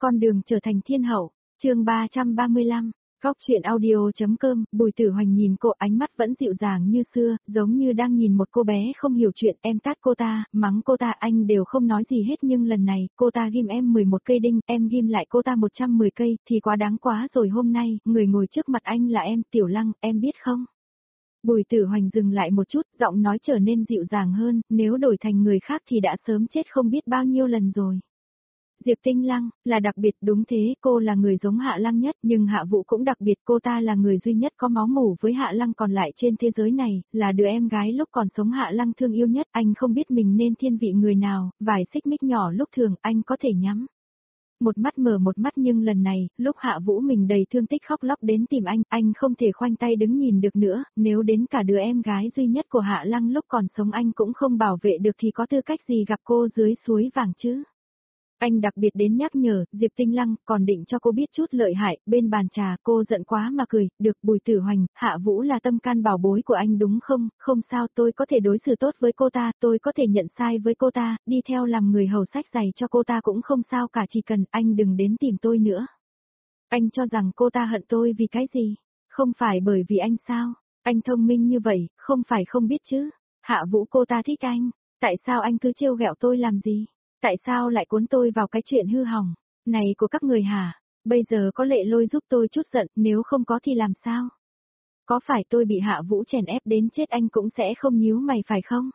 Con đường trở thành thiên hậu, chương 335, Góc chuyện audio.com, Bùi Tử Hoành nhìn cô ánh mắt vẫn dịu dàng như xưa, giống như đang nhìn một cô bé không hiểu chuyện. Em tát cô ta, mắng cô ta, anh đều không nói gì hết, nhưng lần này, cô ta ghim em 11 cây đinh, em ghim lại cô ta 110 cây, thì quá đáng quá rồi. Hôm nay, người ngồi trước mặt anh là em, Tiểu Lăng, em biết không? Bùi Tử Hoành dừng lại một chút, giọng nói trở nên dịu dàng hơn, nếu đổi thành người khác thì đã sớm chết không biết bao nhiêu lần rồi. Diệp Tinh Lăng, là đặc biệt, đúng thế, cô là người giống Hạ Lăng nhất, nhưng Hạ Vũ cũng đặc biệt, cô ta là người duy nhất có máu mủ với Hạ Lăng còn lại trên thế giới này, là đứa em gái lúc còn sống Hạ Lăng thương yêu nhất, anh không biết mình nên thiên vị người nào, vài xích mích nhỏ lúc thường anh có thể nhắm một mắt mở một mắt, nhưng lần này, lúc Hạ Vũ mình đầy thương tích khóc lóc đến tìm anh không thể khoanh tay đứng nhìn được nữa, nếu đến cả đứa em gái duy nhất của Hạ Lăng lúc còn sống anh cũng không bảo vệ được thì có tư cách gì gặp cô dưới suối vàng chứ? Anh đặc biệt đến nhắc nhở, Diệp Tinh Lăng, còn định cho cô biết chút lợi hại. Bên bàn trà, cô giận quá mà cười, được. Bùi Tử Hoành, Hạ Vũ là tâm can bảo bối của anh đúng không? Không sao, tôi có thể đối xử tốt với cô ta, tôi có thể nhận sai với cô ta, đi theo làm người hầu sách giày cho cô ta cũng không sao cả, chỉ cần anh đừng đến tìm tôi nữa. Anh cho rằng cô ta hận tôi vì cái gì? Không phải bởi vì anh sao? Anh thông minh như vậy, không phải không biết chứ? Hạ Vũ, cô ta thích anh, tại sao anh cứ trêu ghẹo tôi làm gì? Tại sao lại cuốn tôi vào cái chuyện hư hỏng này của các người hả? Bây giờ có Lệ Lôi giúp tôi chút giận, nếu không có thì làm sao? Có phải tôi bị Hạ Vũ chèn ép đến chết anh cũng sẽ không nhíu mày phải không?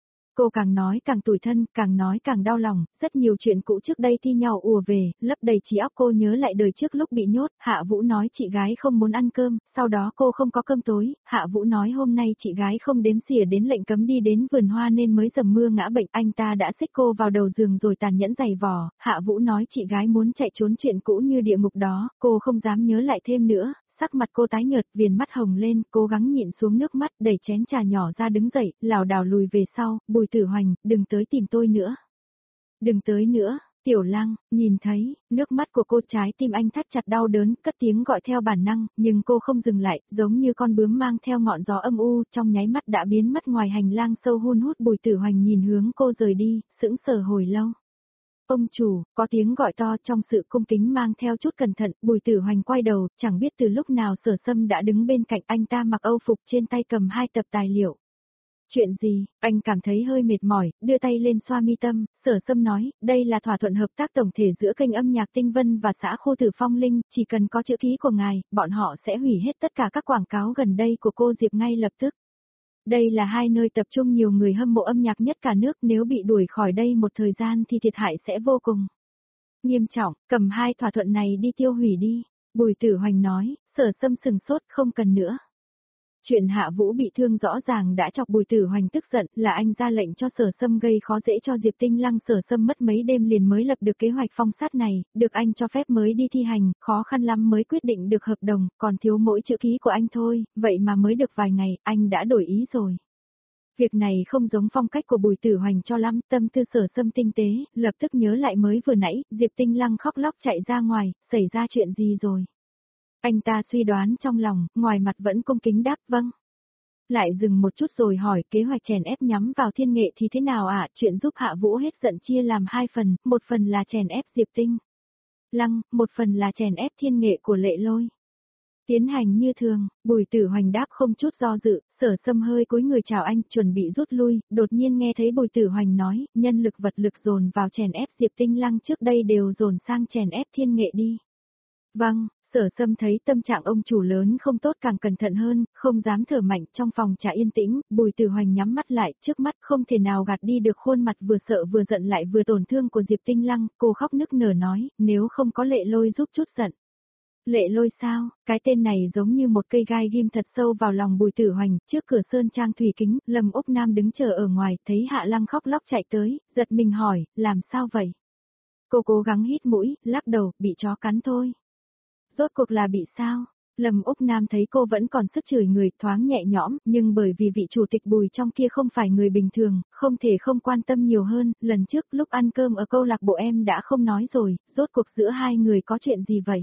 Cô càng nói càng tủi thân, càng nói càng đau lòng, rất nhiều chuyện cũ trước đây thi nhau ùa về, lấp đầy trí óc cô nhớ lại đời trước lúc bị nhốt. Hạ Vũ nói chị gái không muốn ăn cơm, sau đó cô không có cơm tối. Hạ Vũ nói hôm nay chị gái không đếm xỉa đến lệnh cấm đi đến vườn hoa nên mới dầm mưa ngã bệnh, anh ta đã xích cô vào đầu giường rồi tàn nhẫn giày vò. Hạ Vũ nói chị gái muốn chạy trốn chuyện cũ như địa ngục đó, cô không dám nhớ lại thêm nữa. Sắc mặt cô tái nhợt, viền mắt hồng lên, cố gắng nhịn xuống nước mắt, đẩy chén trà nhỏ ra đứng dậy, lảo đảo lùi về sau. Bùi Tử Hoành, đừng tới tìm tôi nữa. Đừng tới nữa. Tiểu Lăng, nhìn thấy, nước mắt của cô, trái tim anh thắt chặt đau đớn, cất tiếng gọi theo bản năng, nhưng cô không dừng lại, giống như con bướm mang theo ngọn gió âm u, trong nháy mắt đã biến mất ngoài hành lang sâu hun hút. Bùi Tử Hoành nhìn hướng cô rời đi, sững sờ hồi lâu. Ông chủ, có tiếng gọi to trong sự cung kính mang theo chút cẩn thận. Bùi Tử Hoành quay đầu, chẳng biết từ lúc nào Sở Sâm đã đứng bên cạnh anh ta, mặc âu phục, trên tay cầm 2 tập tài liệu. Chuyện gì? Anh cảm thấy hơi mệt mỏi, đưa tay lên xoa mi tâm. Sở Sâm nói, đây là thỏa thuận hợp tác tổng thể giữa kênh âm nhạc Tinh Vân và xã khu Tử Phong Linh, chỉ cần có chữ ký của ngài, bọn họ sẽ hủy hết tất cả các quảng cáo gần đây của cô Diệp ngay lập tức. Đây là 2 nơi tập trung nhiều người hâm mộ âm nhạc nhất cả nước, nếu bị đuổi khỏi đây một thời gian thì thiệt hại sẽ vô cùng nghiêm trọng, cầm 2 thỏa thuận này đi tiêu hủy đi. Bùi Tử Hoành nói. Sở Sâm sừng sốt, không cần nữa. Chuyện Hạ Vũ bị thương rõ ràng đã chọc Bùi Tử Hoành tức giận, là anh ra lệnh cho Sở Sâm gây khó dễ cho Diệp Tinh Lăng. Sở Sâm mất mấy đêm liền mới lập được kế hoạch phong sát này, được anh cho phép mới đi thi hành, khó khăn lắm mới quyết định được hợp đồng, còn thiếu mỗi chữ ký của anh thôi, vậy mà mới được vài ngày, anh đã đổi ý rồi. Việc này không giống phong cách của Bùi Tử Hoành cho lắm, tâm tư Sở Sâm tinh tế, lập tức nhớ lại mới vừa nãy, Diệp Tinh Lăng khóc lóc chạy ra ngoài, xảy ra chuyện gì rồi? Anh ta suy đoán trong lòng, ngoài mặt vẫn cung kính đáp vâng. Lại dừng một chút rồi hỏi, kế hoạch chèn ép nhắm vào Thiên Nghệ thì thế nào ạ? Chuyện giúp Hạ Vũ hết giận chia làm 2 phần, một phần là chèn ép Diệp Tinh Lăng, một phần là chèn ép Thiên Nghệ của Lệ Lôi. Tiến hành như thường. Bùi Tử Hoành đáp không chút do dự. Sở Sâm hơi cúi người chào anh, chuẩn bị rút lui, đột nhiên nghe thấy Bùi Tử Hoành nói, nhân lực vật lực dồn vào chèn ép Diệp Tinh Lăng trước đây đều dồn sang chèn ép Thiên Nghệ đi. Vâng. Sở Sâm thấy tâm trạng ông chủ lớn không tốt, càng cẩn thận hơn, không dám thở mạnh. Trong phòng trà yên tĩnh, Bùi Tử Hoành nhắm mắt lại, trước mắt không thể nào gạt đi được khuôn mặt vừa sợ vừa giận lại vừa tổn thương của Diệp Tinh Lăng. Cô khóc nức nở nói, nếu không có Lệ Lôi giúp chút giận. Lệ Lôi sao? Cái tên này giống như một cây gai ghim thật sâu vào lòng Bùi Tử Hoành. Trước cửa sơn trang thủy kính, Lâm Úc Nam đứng chờ ở ngoài, thấy Hạ Lăng khóc lóc chạy tới, giật mình hỏi, làm sao vậy? Cô cố gắng hít mũi, lắc đầu, bị chó cắn thôi. Rốt cuộc là bị sao? Lâm Úc Nam thấy cô vẫn còn sức chửi người, thoáng nhẹ nhõm, nhưng bởi vì vị chủ tịch Bùi trong kia không phải người bình thường, không thể không quan tâm nhiều hơn. Lần trước lúc ăn cơm ở câu lạc bộ em đã không nói rồi, rốt cuộc giữa hai người có chuyện gì vậy?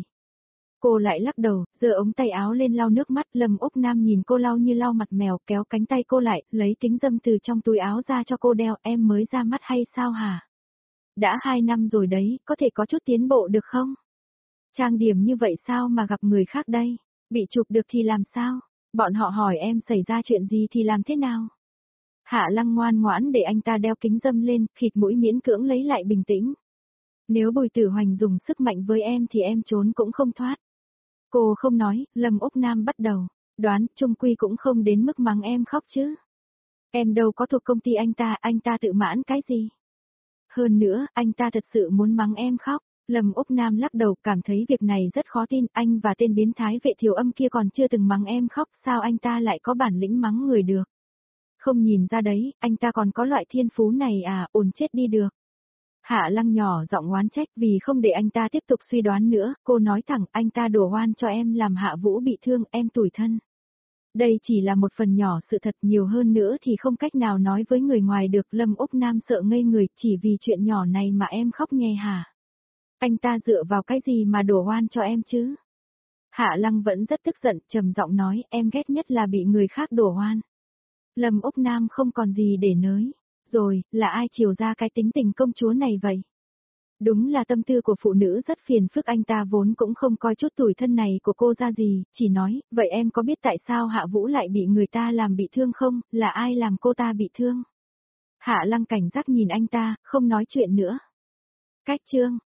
Cô lại lắc đầu, giơ ống tay áo lên lau nước mắt. Lâm Úc Nam nhìn cô lau như lau mặt mèo, kéo cánh tay cô lại, lấy kính râm từ trong túi áo ra cho cô đeo. Em mới ra mắt hay sao hả? Đã 2 năm rồi đấy, có thể có chút tiến bộ được không? Trang điểm như vậy sao mà gặp người khác đây? Bị chụp được thì làm sao? Bọn họ hỏi em xảy ra chuyện gì thì làm thế nào? Hạ Lăng ngoan ngoãn để anh ta đeo kính râm lên, khịt mũi miễn cưỡng lấy lại bình tĩnh. Nếu Bùi Tử Hoành dùng sức mạnh với em thì em trốn cũng không thoát. Cô không nói, Lâm Úc Nam bắt đầu. Đoán, chung quy cũng không đến mức mắng em khóc chứ. Em đâu có thuộc công ty anh ta tự mãn cái gì. Hơn nữa, anh ta thật sự muốn mắng em khóc. Lâm Úc Nam lắc đầu cảm thấy việc này rất khó tin, anh và tên biến thái Vệ Thiều Âm kia còn chưa từng mắng em khóc, sao anh ta lại có bản lĩnh mắng người được. Không nhìn ra đấy, anh ta còn có loại thiên phú này à, ồn chết đi được. Hạ Lăng nhỏ giọng oán trách vì không để anh ta tiếp tục suy đoán nữa, cô nói thẳng anh ta đổ oan cho em làm Hạ Vũ bị thương, em tủi thân. Đây chỉ là một phần nhỏ sự thật, nhiều hơn nữa thì không cách nào nói với người ngoài được. Lâm Úc Nam sợ ngây người, chỉ vì chuyện nhỏ này mà em khóc nhè hả? Anh ta dựa vào cái gì mà đổ oan cho em chứ? Hạ Lăng vẫn rất tức giận, trầm giọng nói em ghét nhất là bị người khác đổ oan. Lâm Úc Nam không còn gì để nói. Rồi, là ai chiều ra cái tính tình công chúa này vậy? Đúng là tâm tư của phụ nữ rất phiền phức, anh ta vốn cũng không coi chút tủi thân này của cô ra gì, chỉ nói, vậy em có biết tại sao Hạ Vũ lại bị người ta làm bị thương không, là ai làm cô ta bị thương? Hạ Lăng cảnh giác nhìn anh ta, không nói chuyện nữa. Cách chương